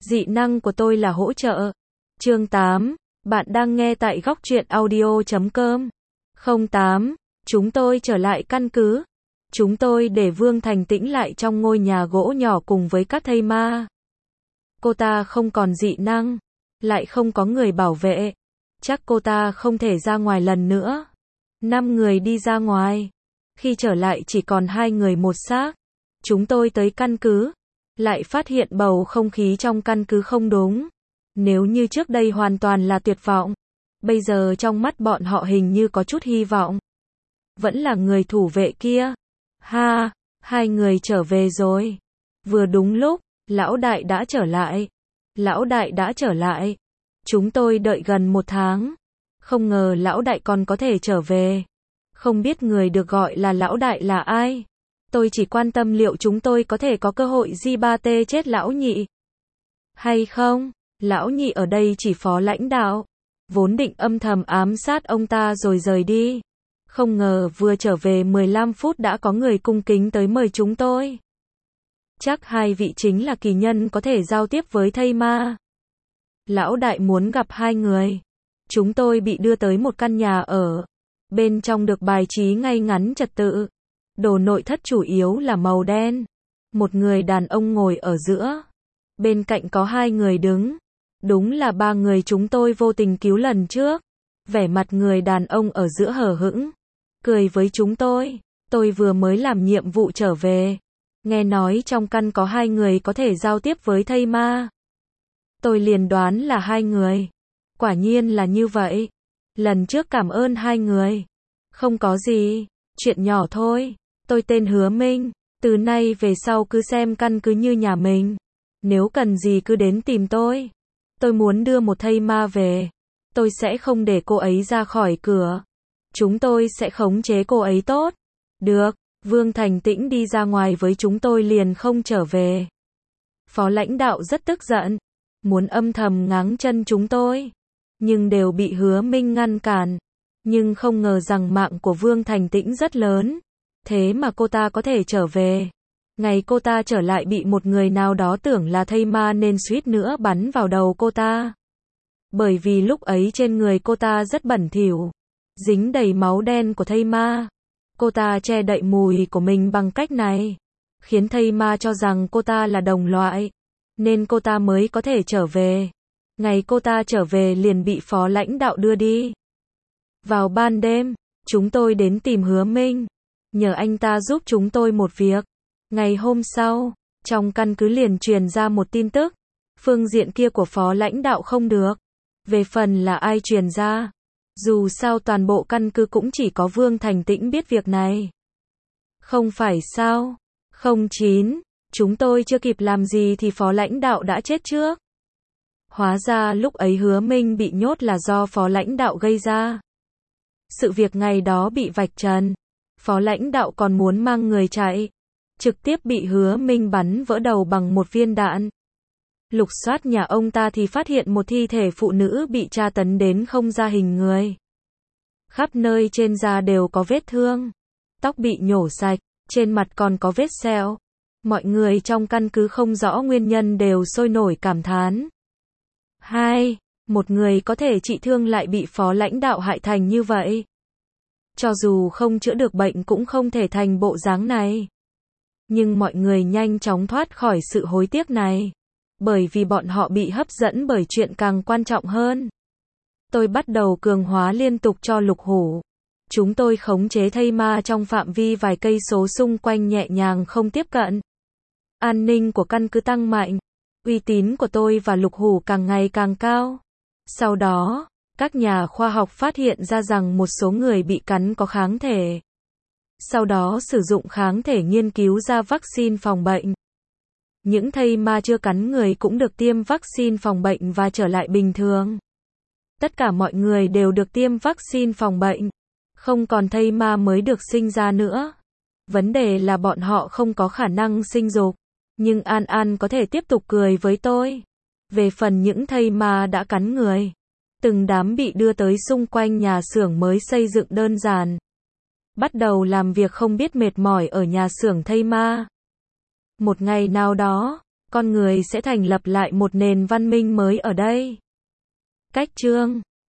Dị năng của tôi là hỗ trợ. Chương 8. Bạn đang nghe tại góc truyện audio.com. 08. Chúng tôi trở lại căn cứ. Chúng tôi để Vương Thành Tĩnh lại trong ngôi nhà gỗ nhỏ cùng với các thây ma. Cô ta không còn dị năng, lại không có người bảo vệ. Chắc cô ta không thể ra ngoài lần nữa. 5 người đi ra ngoài. Khi trở lại chỉ còn 2 người một xác. Chúng tôi tới căn cứ, lại phát hiện bầu không khí trong căn cứ không đúng. Nếu như trước đây hoàn toàn là tuyệt vọng, bây giờ trong mắt bọn họ hình như có chút hy vọng. Vẫn là người thủ vệ kia. Ha, 2 người trở về rồi. Vừa đúng lúc, lão đại đã trở lại. Lão đại đã trở lại. Chúng tôi đợi gần 1 tháng. Không ngờ lão đại còn có thể trở về. Không biết người được gọi là lão đại là ai. Tôi chỉ quan tâm liệu chúng tôi có thể có cơ hội G3T chết lão nhị hay không. Lão nhị ở đây chỉ phó lãnh đạo, vốn định âm thầm ám sát ông ta rồi rời đi. Không ngờ vừa trở về 15 phút đã có người cung kính tới mời chúng tôi. Chắc 2 vị chính là kỳ nhân có thể giao tiếp với thây ma. Lão đại muốn gặp 2 người. Chúng tôi bị đưa tới một căn nhà ở. Bên trong được bài trí ngay ngắn trật tự. Đồ nội thất chủ yếu là màu đen. Một người đàn ông ngồi ở giữa. Bên cạnh có 2 người đứng. Đúng là 3 người chúng tôi vô tình cứu lần trước. Vẻ mặt người đàn ông ở giữa hờ hững, cười với chúng tôi. Tôi vừa mới làm nhiệm vụ trở về. Nghe nói trong căn có 2 người có thể giao tiếp với thây ma. Tôi liền đoán là 2 người. Quả nhiên là như vậy. Lần trước cảm ơn 2 người. Không có gì, chuyện nhỏ thôi. Tôi tên Hứa Minh. Từ nay về sau cứ xem căn cứ như nhà mình. Nếu cần gì cứ đến tìm tôi. Tôi muốn đưa một thây ma về. Tôi sẽ không để cô ấy ra khỏi cửa. Chúng tôi sẽ khống chế cô ấy tốt. Được, Vương Thành Tĩnh đi ra ngoài với chúng tôi liền không trở về. Phó lãnh đạo rất tức giận. Muốn âm thầm ngáng chân chúng tôi. Nhưng đều bị Hứa Minh ngăn cản. Nhưng không ngờ rằng mạng của Vương Thành Tĩnh rất lớn. Thế mà cô ta có thể trở về. Ngày cô ta trở lại bị một người nào đó tưởng là thây ma nên suýt nữa bắn vào đầu cô ta. Bởi vì lúc ấy trên người cô ta rất bẩn thỉu, dính đầy máu đen của thây ma. Cô ta che đậy mùi của mình bằng cách này, khiến thây ma cho rằng cô ta là đồng loại, nên cô ta mới có thể trở về. Ngày cô ta trở về liền bị phó lãnh đạo đưa đi. Vào ban đêm, chúng tôi đến tìm Hứa Minh, nhờ anh ta giúp chúng tôi một việc. Ngày hôm sau, trong căn cứ liền truyền ra một tin tức. Phương diện kia của phó lãnh đạo không được. Về phần là ai truyền ra, dù sao toàn bộ căn cứ cũng chỉ có Vương Thành Tĩnh biết việc này. Không phải sao? 09, chúng tôi chưa kịp làm gì thì phó lãnh đạo đã chết trước. Hóa ra lúc ấy Hứa Minh bị nhốt là do phó lãnh đạo gây ra. Sự việc ngày đó bị vạch trần. Phó lãnh đạo còn muốn mang người chạy, trực tiếp bị Hứa Minh bắn vỡ đầu bằng một viên đạn. Lục soát nhà ông ta thì phát hiện một thi thể phụ nữ bị tra tấn đến không ra hình người. Khắp nơi trên da đều có vết thương. Tóc bị nhổ sạch, trên mặt còn có vết sẹo. Mọi người trong căn cứ không rõ nguyên nhân đều sôi nổi cảm thán. 2. Một người có thể trị thương lại bị phó lãnh đạo hại thành như vậy. Cho dù không chữa được bệnh cũng không thể thành bộ dáng này. Nhưng mọi người nhanh chóng thoát khỏi sự hối tiếc này. Bởi vì bọn họ bị hấp dẫn bởi chuyện càng quan trọng hơn. Tôi bắt đầu cường hóa liên tục cho Lục Hủ. Chúng tôi khống chế thây ma trong phạm vi vài cây số xung quanh nhẹ nhàng không tiếp cận. An ninh của căn cứ tăng mạnh. Uy tín của tôi và Lục Hủ càng ngày càng cao. Sau đó, các nhà khoa học phát hiện ra rằng một số người bị cắn có kháng thể. Sau đó sử dụng kháng thể nghiên cứu ra vaccine phòng bệnh. Những thây ma chưa cắn người cũng được tiêm vaccine phòng bệnh và trở lại bình thường. Tất cả mọi người đều được tiêm vaccine phòng bệnh. Không còn thây ma mới được sinh ra nữa. Vấn đề là bọn họ không có khả năng sinh dục. Nhưng An An có thể tiếp tục cười với tôi. Về phần những thây ma đã cắn người, từng đám bị đưa tới xung quanh nhà xưởng mới xây dựng đơn giản. Bắt đầu làm việc không biết mệt mỏi ở nhà xưởng thây ma. Một ngày nào đó, con người sẽ thành lập lại một nền văn minh mới ở đây. Cách chương